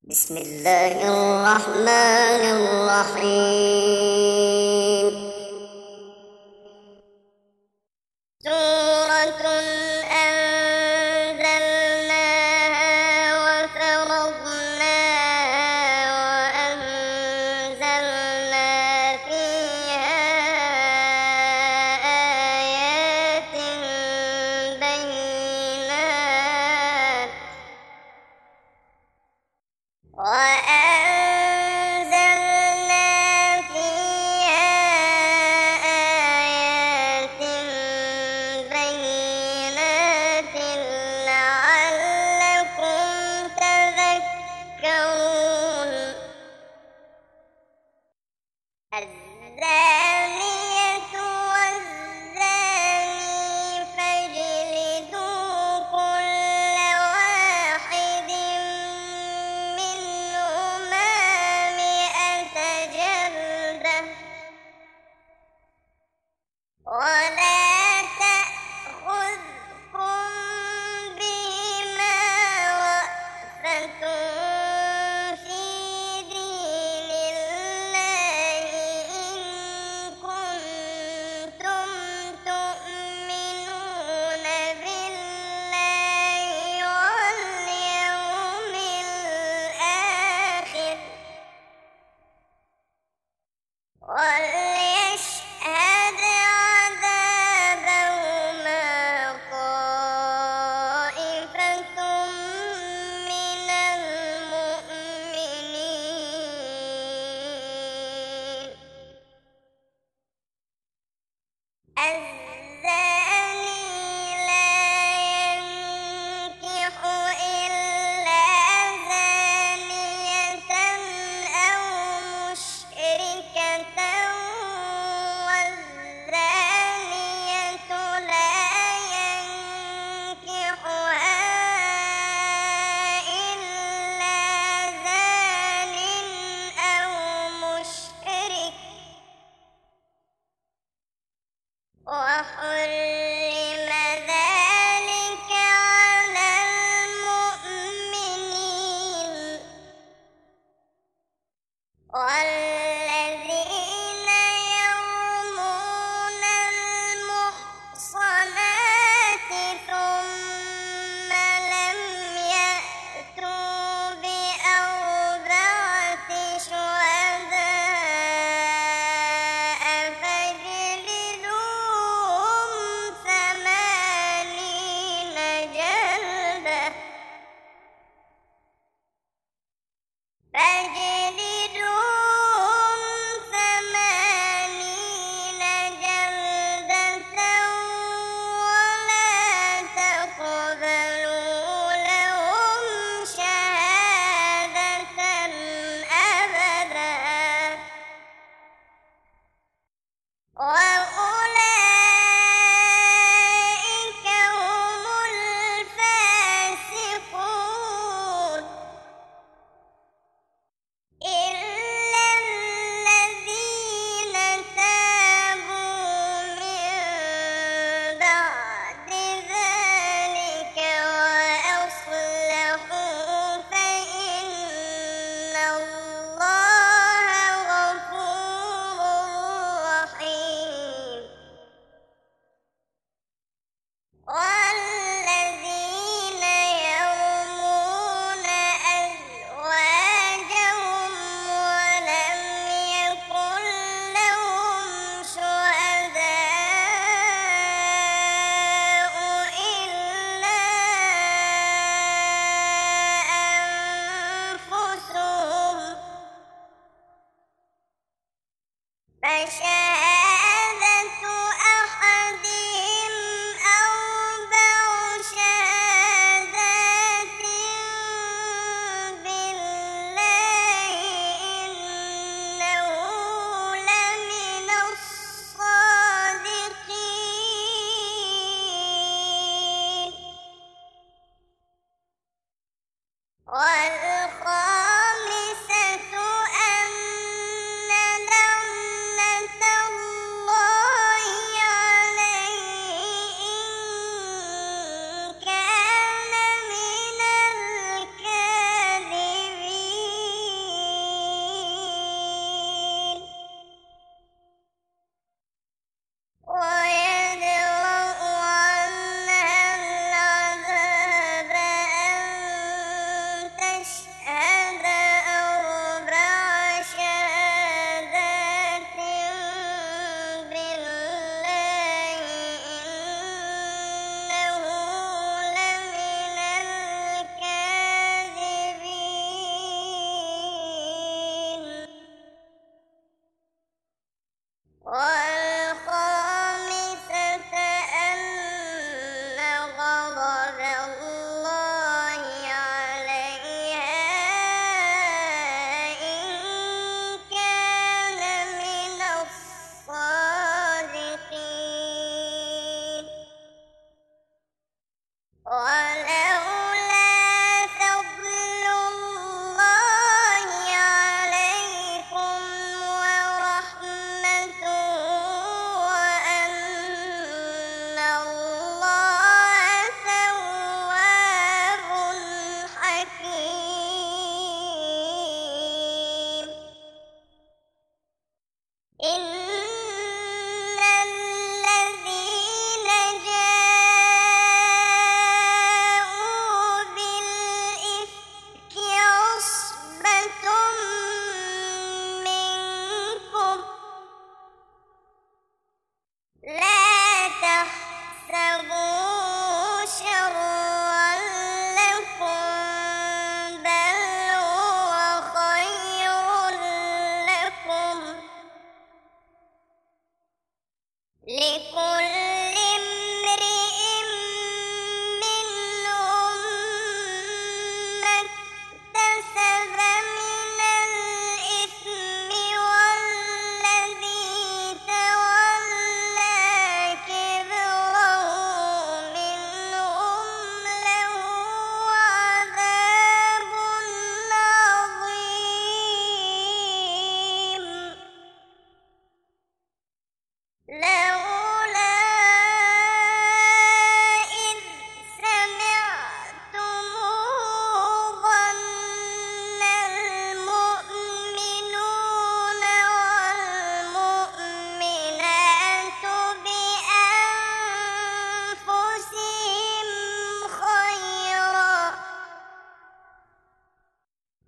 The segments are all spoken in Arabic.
بسم الله الرحمن الرحيم. سورة أنزلناها وفرضناها وأنزلنا فيها آيات بينات لعلكم تذكرون. الزانية والزاني فاجلدوا كل واحد منهما 100 جلدة ولا تأخذكم بهما رأفة في دين الله إن كنتم تؤمنون بالله واليوم الآخر وليشهد عذابهما طائفة من المؤمنين. الزاني لا ينكح إلا زانية أو مشركة والزانية لا ينكحها إلا زان أو مشرك وحرم ذلك على المؤمنين. والذين يرمون المحصنات ثم لم يأتوا بأربعة شهداء فاجلدوهم 80 جلدة ولا تقبلوا لهم شهادة أبدا وأولئك هم الفاسقون إلا الذين تابوا من بعد ذلك وأصلحوا فإن الله غفور رحيم. والذين يرمون أزواجهم ولم يكن لهم شهداء إلا أنفسهم فشهادة أحدهم أربع شهادات بالله إنه لمن الصادقين. والخامسة أن لعنة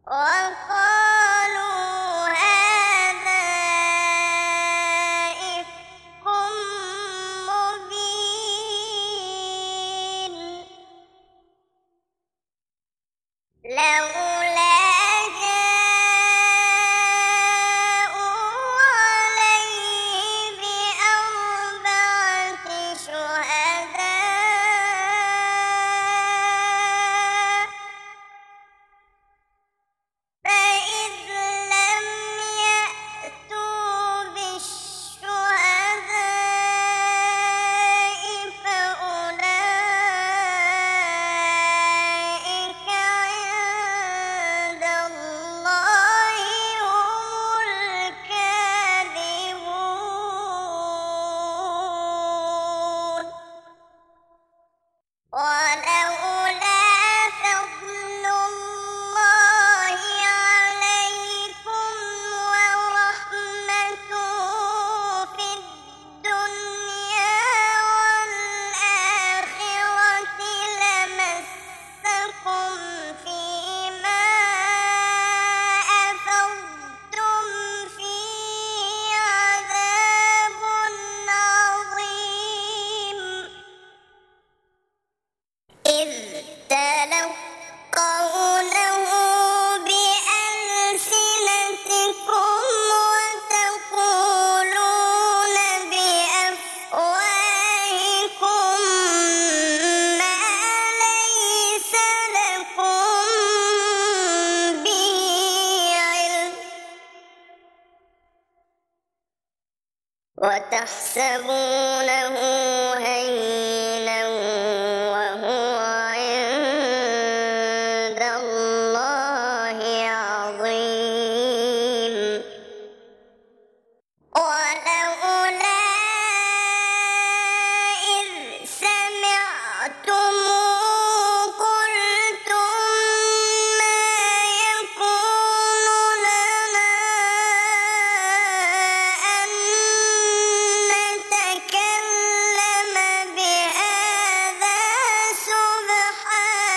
وقالوا هذا إفك مبين لولا جاءوا عليه بأربعة شهداء فإذ لم يأتوا بالشهداء فأولئك عند الله هم الكاذبون ولولا فضل الله عليكم ورحمته في الدنيا والآخرة لمسكم فيما أفضتم فيه عذاب عظيم إذ تلقونه بألسنتكم وتقولون بأفواهكم ما ليس لكم به علم وتحسبونه هينا وهو عند الله عظيم ولولا إذ سمعتموه قلتم ما يكون لنا أن نتكلم بهذا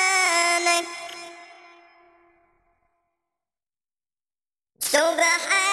سبحانك